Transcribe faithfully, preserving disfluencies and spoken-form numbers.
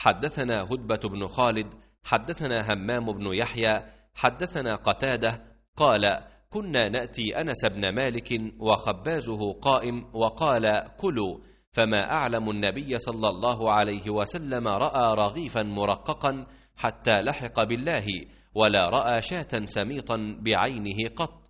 حدثنا هدبة بن خالد حدثنا همام بن يحيى حدثنا قتادة قال: كنا نأتي أنس بن مالك وخبازه قائم وقال: كلوا، فما أعلم النبي صلى الله عليه وسلم رأى رغيفا مرققا حتى لحق بالله، ولا رأى شاة سميطا بعينه قط.